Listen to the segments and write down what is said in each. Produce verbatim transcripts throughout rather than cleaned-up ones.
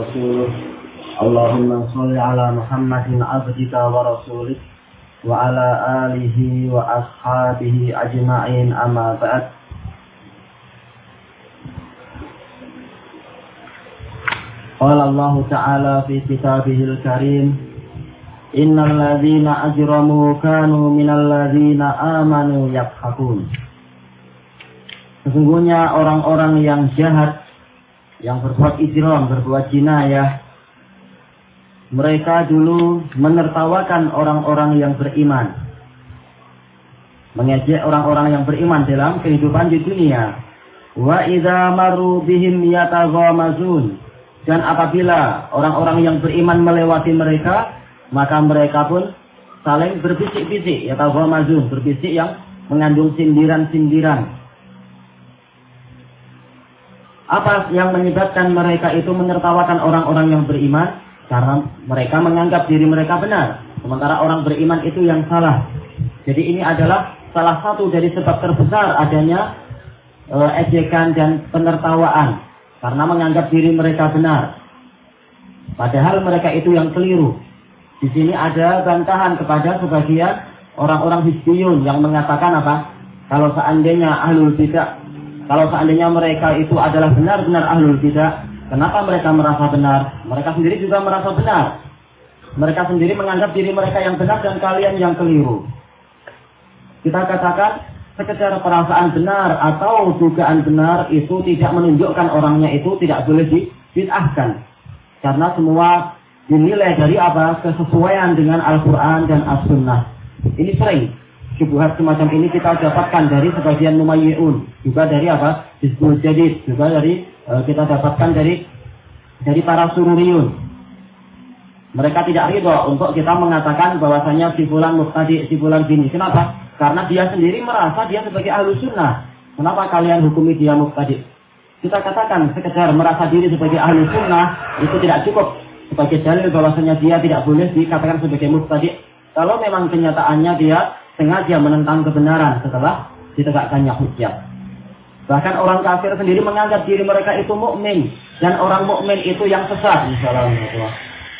ورسوله اللهم صل على محمد عبدك ورسولك وعلى آله وأصحابه أجمعين أما بعد. قال الله تعالى في كتابه الكريم إن الذين أجرموا كانوا من الذين آمنوا يضحكون. Sesungguhnya orang-orang yang jahat, yang berbuat ijram, berbuat jinayah, mereka dulu menertawakan orang-orang yang beriman, mengejek orang-orang yang beriman dalam kehidupan di dunia. Wa idza maru bihim yataghamazun. Dan apabila orang-orang yang beriman melewati mereka, maka mereka pun saling berbisik-bisik, yataghamazun, berbisik yang mengandung sindiran-sindiran. Apa yang menyebabkan mereka itu menertawakan orang-orang yang beriman? Karena mereka menganggap diri mereka benar, sementara orang beriman itu yang salah. Jadi ini adalah salah satu dari sebab terbesar adanya e, ejekan dan penertawaan, karena menganggap diri mereka benar, padahal mereka itu yang keliru. Di sini ada bantahan kepada sebagian orang-orang hizbiyun yang mengatakan apa? Kalau seandainya ahlul bidah, kalau seandainya mereka itu adalah benar-benar ahlul bidah, kenapa mereka merasa benar? Mereka sendiri juga merasa benar. Mereka sendiri menganggap diri mereka yang benar dan kalian yang keliru. Kita katakan sekedar perasaan benar atau dugaan benar itu tidak menunjukkan orangnya itu tidak boleh dibid'ahkan. Karena semua dinilai dari apa? Kesesuaian dengan Al-Quran dan As-Sunnah. Ini sering. Syubhat semacam ini kita dapatkan dari sebagian mumayyi'un, juga dari apa? Hizbul Jadid, juga dari e, kita dapatkan dari dari para sururiyun. Mereka tidak ridho untuk kita mengatakan bahwasanya si fulan mubtadi', si fulan gini. Kenapa? Karena dia sendiri merasa dia sebagai ahlu sunnah. Kenapa kalian hukumi dia mubtadi'? Kita katakan sekedar merasa diri sebagai ahlu sunnah itu tidak cukup sebagai dalil bahwasanya dia tidak boleh dikatakan sebagai mubtadi'. Kalau memang kenyataannya dia sengaja menentang kebenaran setelah ditegakkannya hujjah. Bahkan orang kafir sendiri menganggap diri mereka itu mukmin, dan orang mukmin itu yang sesat. Insyaallah.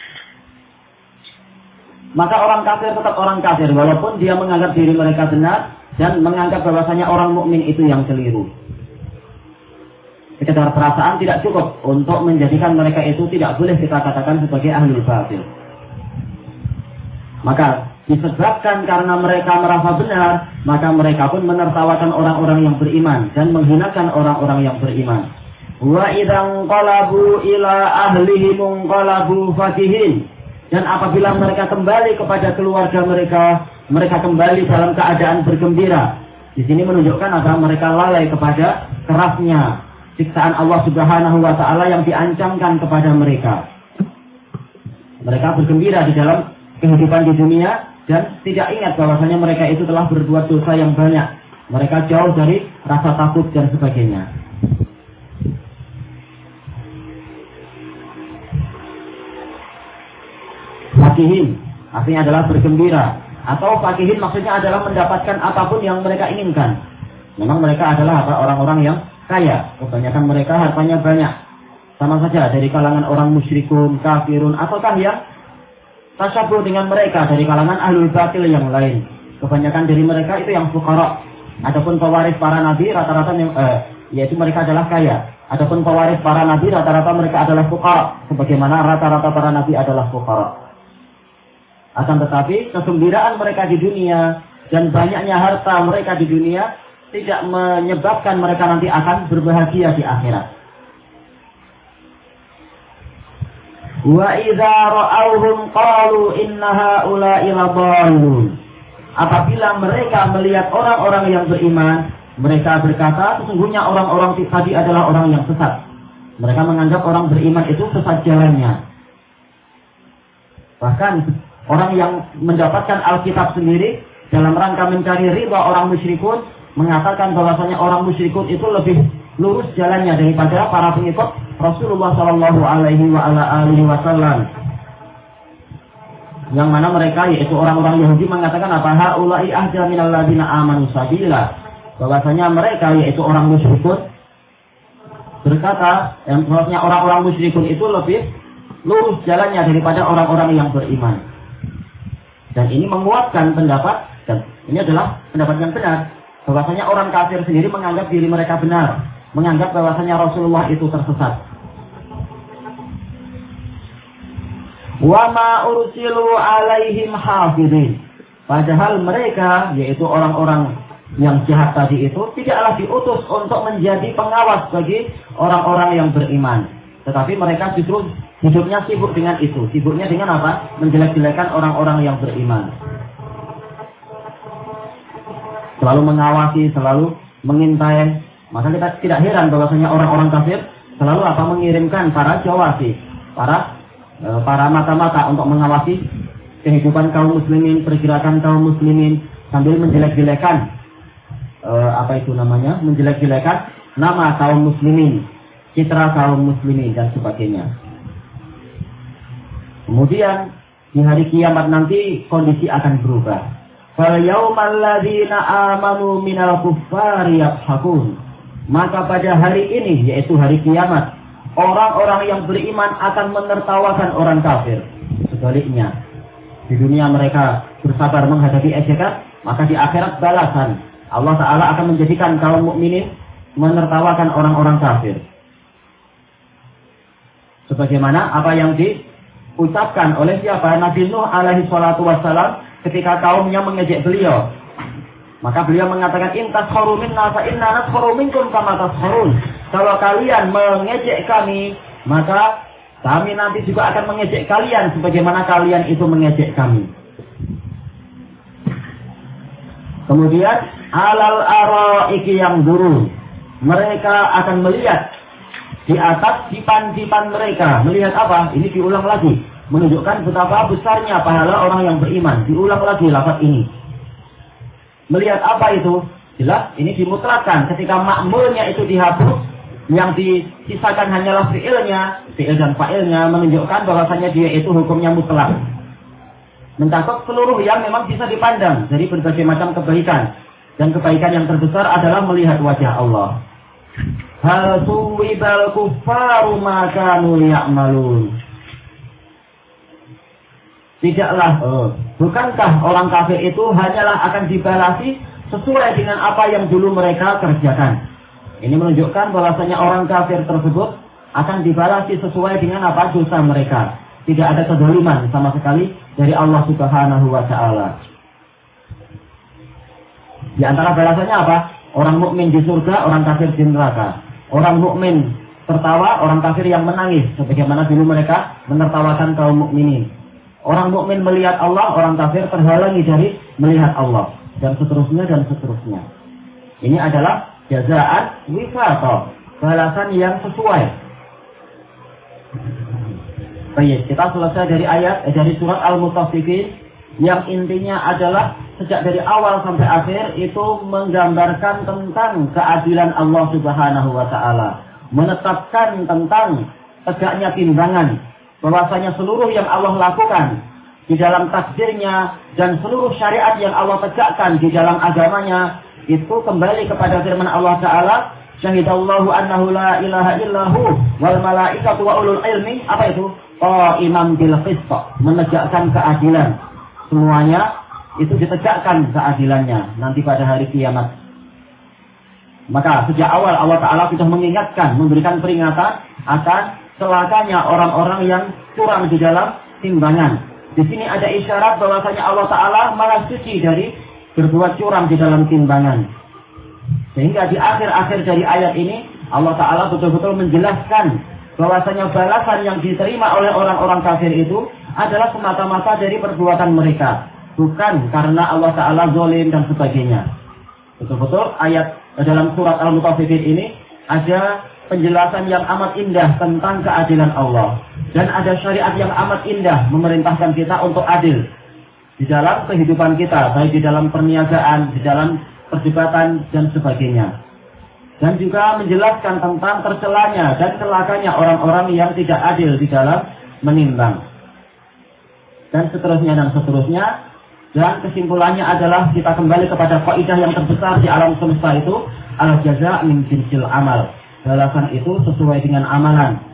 Maka orang kafir tetap orang kafir walaupun dia menganggap diri mereka benar dan menganggap bahwasanya orang mukmin itu yang keliru. Sekedar perasaan tidak cukup untuk menjadikan mereka itu tidak boleh kita katakan sebagai ahlul batil. Maka disebabkan karena mereka merasa benar, maka mereka pun menertawakan orang-orang yang beriman dan menghinakan orang-orang yang beriman. Wa idzan qalabu ila ahlihim qalabu fakihin. Dan apabila mereka kembali kepada keluarga mereka, mereka kembali dalam keadaan bergembira. Di sini menunjukkan agar mereka lalai kepada kerasnya siksaan Allah Subhanahu wa taala yang diancamkan kepada mereka. Mereka bergembira di dalam kehidupan di dunia dan tidak ingat bahwasanya mereka itu telah berbuat dosa yang banyak. Mereka jauh dari rasa takut dan sebagainya. Fakihin artinya adalah bergembira, atau fakihin maksudnya adalah mendapatkan apapun yang mereka inginkan. Memang mereka adalah apa? Orang-orang yang kaya. Kebanyakan mereka hartanya banyak. Sama saja dari kalangan orang musyrikun, kafirun, ataukah yang tasyabuh dengan mereka dari kalangan ahlul batil yang lain. Kebanyakan dari mereka itu yang fuqara. Adapun pewaris para nabi rata-rata eh, yaitu mereka adalah kaya. Adapun pewaris para nabi rata-rata mereka adalah fuqara, sebagaimana rata-rata para nabi adalah fuqara. Akan tetapi kegembiraan mereka di dunia dan banyaknya harta mereka di dunia tidak menyebabkan mereka nanti akan berbahagia di akhirat. Wa idza ra'awhum qalu inna haula'i ladallun. Apabila mereka melihat orang-orang yang beriman, mereka berkata sesungguhnya orang-orang tadi adalah orang yang sesat. Mereka menganggap orang beriman itu sesat jalannya. Bahkan orang yang mendapatkan Alkitab sendiri dalam rangka mencari ridha orang musyrikun mengatakan bahwasanya orang musyrikun itu lebih lurus jalannya daripada para pengikut Rasulullah Shallallahu Alaihi Wasallam. Yang mana mereka yaitu orang-orang Yahudi mengatakan apa? Haula'i ahda minal ladzina amanu sabila. Bahwasanya mereka yaitu orang musyrikun berkata, yang maksudnya orang-orang musyrikun itu lebih lurus jalannya daripada orang-orang yang beriman. Dan ini menguatkan pendapat, dan ini adalah pendapat yang benar, bahwasanya orang kafir sendiri menganggap diri mereka benar, menganggap bahwasanya Rasulullah itu tersesat. Wa ma ursilu alaihim hafizin. Padahal mereka, yaitu orang-orang yang jahat tadi itu, tidaklah diutus untuk menjadi pengawas bagi orang-orang yang beriman. Tetapi mereka justru hidupnya sibuk dengan itu. Sibuknya dengan apa? Menjelek-jelekan orang-orang yang beriman. Selalu mengawasi, selalu mengintai. Maka kita tidak heran bahwasanya orang-orang kafir selalu apa? Mengirimkan para jawasi, para e, para mata-mata untuk mengawasi kehidupan kaum muslimin, pergerakan kaum muslimin, sambil menjelek-jelekan e, apa itu namanya? Menjelek-jelekan nama kaum muslimin, citra kaum muslimin dan sebagainya. Kemudian di hari kiamat nanti kondisi akan berubah. Fal yaumal ladzina amanu minal kuffari yadhakun. Maka pada hari ini, yaitu hari kiamat, orang-orang yang beriman akan menertawakan orang kafir. Sebaliknya, di dunia mereka bersabar menghadapi ejekan, maka di akhirat balasan Allah Ta'ala akan menjadikan kaum mukminin menertawakan orang-orang kafir. Sebagaimana apa yang diucapkan oleh siapa? Nabi Nuh alaihi salatu wassalam ketika kaumnya mengejek beliau. Maka beliau mengatakan, in taskharu minna fa inna naskharu minkum kama taskharun. Kalau kalian mengejek kami, maka kami nanti juga akan mengejek kalian sebagaimana kalian itu mengejek kami. Kemudian alal araiki yang duru. Mereka akan melihat di atas dipan-dipan mereka. Melihat apa? Ini diulang lagi. Menunjukkan betapa besarnya pahala orang yang beriman. Diulang lagi lafaz ini. Melihat apa itu? Jelas ini dimutlakan ketika makmulnya itu dihapus, yang disisakan hanyalah fi'ilnya, fi'il dan fa'ilnya, menunjukkan bahwasanya dia itu hukumnya mutlak. Mencakup seluruh yang memang bisa dipandang dari berbagai macam kebaikan. Dan kebaikan yang terbesar adalah melihat wajah Allah. Hal suwibal kuffaru ma kanu ya'malun. Tidaklah, oh, bukankah orang kafir itu hanyalah akan dibalasi sesuai dengan apa yang dulu mereka kerjakan. Ini menunjukkan bahwasanya orang kafir tersebut akan dibalasi sesuai dengan apa dosa mereka. Tidak ada kezaliman sama sekali dari Allah Subhanahu wa Ta'ala. Di antara balasannya apa? Orang mukmin di surga, orang kafir di neraka. Orang mukmin tertawa, orang kafir yang menangis, sebagaimana dulu mereka menertawakan kaum mukminin. Orang mukmin melihat Allah, orang kafir terhalangi dari melihat Allah, dan seterusnya dan seterusnya. Ini adalah jazaan wifaqa, balasan yang sesuai. Baik, kita selesai dari ayat eh, dari surat Al-Mutaffifin yang intinya adalah sejak dari awal sampai akhir itu menggambarkan tentang keadilan Allah Subhanahu wa Ta'ala, menetapkan tentang tegaknya timbangan, bahwasanya seluruh yang Allah lakukan di dalam takdirnya dan seluruh syariat yang Allah tegakkan di dalam agamanya itu kembali kepada firman Allah Ta'ala, syahidallahu annahu la ilaha illahu wal malaikatu wa ulul ilmi, apa itu? Qa'iman bil qist, menegakkan keadilan. Semuanya itu ditegakkan keadilannya nanti pada hari kiamat. Maka sejak awal Allah Ta'ala sudah mengingatkan, memberikan peringatan akan celakanya orang-orang yang curang di dalam timbangan. Di sini ada isyarat bahwasanya Allah Ta'ala maha suci dari berbuat curang di dalam timbangan. Sehingga di akhir-akhir dari ayat ini Allah Ta'ala betul-betul menjelaskan bahwasanya balasan yang diterima oleh orang-orang kafir itu adalah semata-mata dari perbuatan mereka, bukan karena Allah Ta'ala zalim dan sebagainya. Betul-betul ayat dalam surat Al-Mutaffifin ini ada penjelasan yang amat indah tentang keadilan Allah. Dan ada syariat yang amat indah memerintahkan kita untuk adil di dalam kehidupan kita, baik di dalam perniagaan, di dalam perdebatan dan sebagainya. Dan juga menjelaskan tentang tercelanya dan celakanya orang-orang yang tidak adil di dalam menimbang. Dan seterusnya dan seterusnya. Dan kesimpulannya adalah kita kembali kepada kaidah yang terbesar di alam semesta itu, al-jaza' min jinsil amal. Balasan itu sesuai dengan amalan.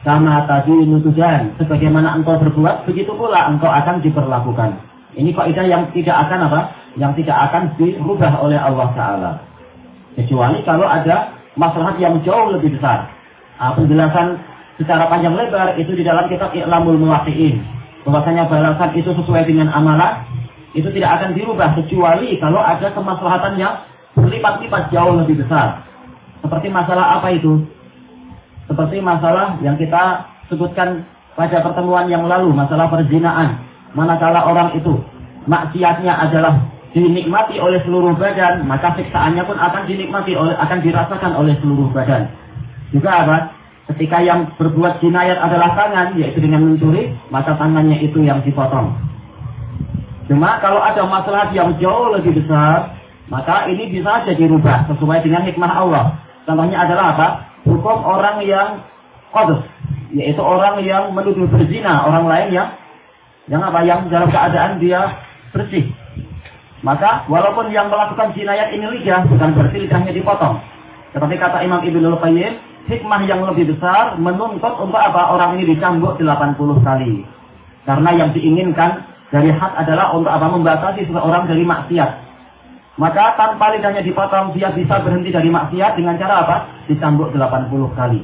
Kama tadinu tudan, sebagaimana engkau berbuat, begitu pula engkau akan diperlakukan. Ini kaidah yang tidak akan apa? Yang tidak akan dirubah oleh Allah Ta'ala. Kecuali kalau ada maslahat yang jauh lebih besar. Nah, penjelasan secara panjang lebar itu di dalam kitab I'lamul Muwaqqi'in. Bahwasanya balasan itu sesuai dengan amalan, itu tidak akan dirubah kecuali kalau ada kemaslahatan yang berlipat-lipat jauh lebih besar. Seperti masalah apa itu? Seperti masalah yang kita sebutkan pada pertemuan yang lalu, masalah perzinaan. Manakala orang itu maksiatnya adalah dinikmati oleh seluruh badan, maka siksaannya pun akan dinikmati oleh, akan dirasakan oleh seluruh badan. Juga apa? Ketika yang berbuat jinayat adalah tangan, yaitu dengan mencuri, maka tangannya itu yang dipotong. Cuma kalau ada masalah yang jauh lebih besar, maka ini bisa jadi dirubah sesuai dengan hikmah Allah. Contohnya adalah apa? Hukum orang yang qadhf, yaitu orang yang menuduh berzina orang lain yang yang apa? Yang dalam keadaan dia bersih. Maka walaupun yang melakukan jinayat ini lidah, bukan berarti lidahnya dipotong. Seperti kata Imam Ibnul Qayyim, hikmah yang lebih besar menuntut untuk apa? Orang ini dicambuk delapan puluh kali. Karena yang diinginkan dari had adalah untuk apa? Membatasi seseorang dari maksiat. Maka tanpa lidahnya dipotong, dia bisa berhenti dari maksiat dengan cara apa? Dicambuk delapan puluh kali.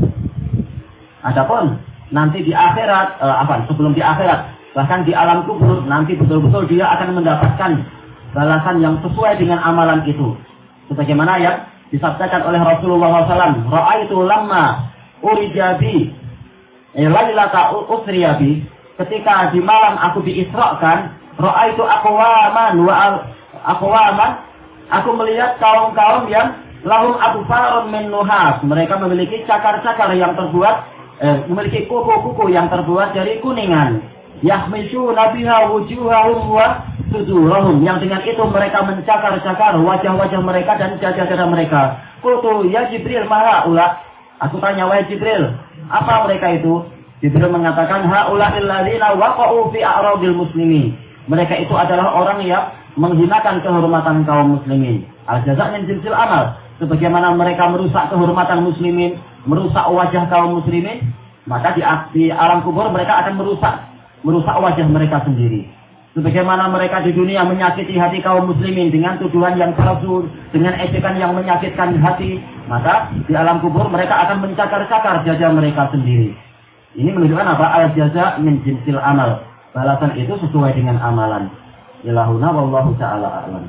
Adapun nanti di akhirat, eh, apa? Sebelum di akhirat, bahkan di alam kubur, nanti betul-betul dia akan mendapatkan balasan yang sesuai dengan amalan itu. Sebagaimana yang disabdakan oleh Rasulullah shallallahu alaihi wasallam, "Ra'aitu lamma urijabi, eh, lailata usriyabi." Ketika di malam aku diisrakan, ra'aitu aqwaman wa Aqwaman, aku melihat kaum-kaum yang lahum abfarun min nuhas. Mereka memiliki cakar-cakar yang terbuat, eh, memiliki kuku-kuku yang terbuat dari kuningan. Yahmishuna biha wujuhahum wa sudurahum. Yang dengan itu mereka mencakar-cakar wajah-wajah mereka dan dada-dada mereka. Qultu ya Jibril ma haula. Aku tanya, wahai Jibril, apa mereka itu? Jibril mengatakan, haula illadzina waqa'u fi a'radil muslimin. Mereka itu adalah orang yang menghinakan kehormatan kaum muslimin. Al-jaza' min jinsil amal. Sebagaimana mereka merusak kehormatan muslimin, merusak wajah kaum muslimin, maka di, di alam kubur mereka akan merusak merusak wajah mereka sendiri. Sebagaimana mereka di dunia menyakiti hati kaum muslimin dengan tuduhan yang palsu, dengan ejekan yang menyakitkan hati, maka di alam kubur mereka akan mencakar-cakar dada mereka sendiri. Ini menunjukkan apa? Al-jaza' min jinsil amal. Balasan itu sesuai dengan amalan. Ilahuna wallahu ta'ala a'lam.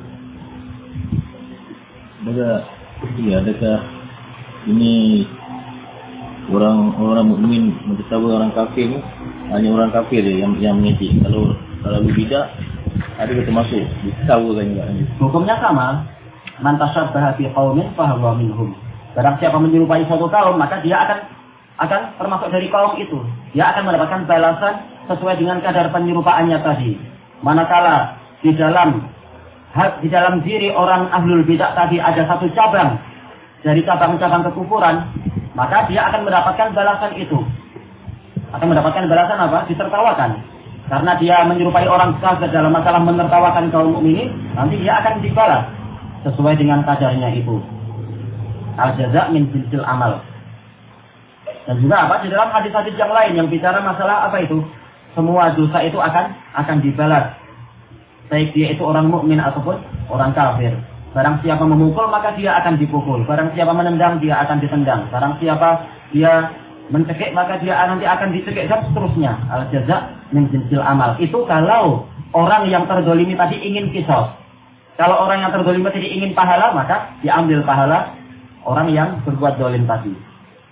Adakah, iya, adakah ini orang orang mukmin mencapai orang kafir ni hanya orang kafir je yang yang mengejek? Kalau kalau bidah ada termasuk dikawalkan juga. Hukumnya sama. Man tashabbaha bi qaumin fa huwa minhum. Barang siapa menyerupai suatu kaum, maka dia akan akan termasuk dari kaum itu. Dia akan mendapatkan balasan sesuai dengan kadar penyerupaannya tadi. Manakala di dalam di dalam diri orang ahlul bidah tadi ada satu cabang dari cabang-cabang kekufuran, maka dia akan mendapatkan balasan itu. Akan mendapatkan balasan apa? Ditertawakan. Karena dia menyerupai orang kafir dalam masalah menertawakan kaum mukminin, nanti dia akan dibalas sesuai dengan kadarnya itu. Al-jaza' min jinsil amal. Dan juga apa? Di dalam hadis-hadis yang lain yang bicara masalah apa itu? Semua dosa itu akan akan dibalas. Baik dia itu orang mukmin ataupun orang kafir. Barang siapa memukul maka dia akan dipukul. Barang siapa menendang dia akan ditendang. Barang siapa dia mencekik maka dia nanti akan dicekik dan seterusnya. Al-jaza' min jinsil amal. Itu kalau orang yang terdolimi tadi ingin qisas. Kalau orang yang terdolimi tadi ingin pahala, maka diambil pahala orang yang berbuat dolim tadi.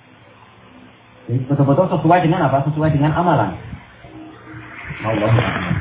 Jadi betul-betul sesuai dengan apa? Sesuai dengan amalan. Allah.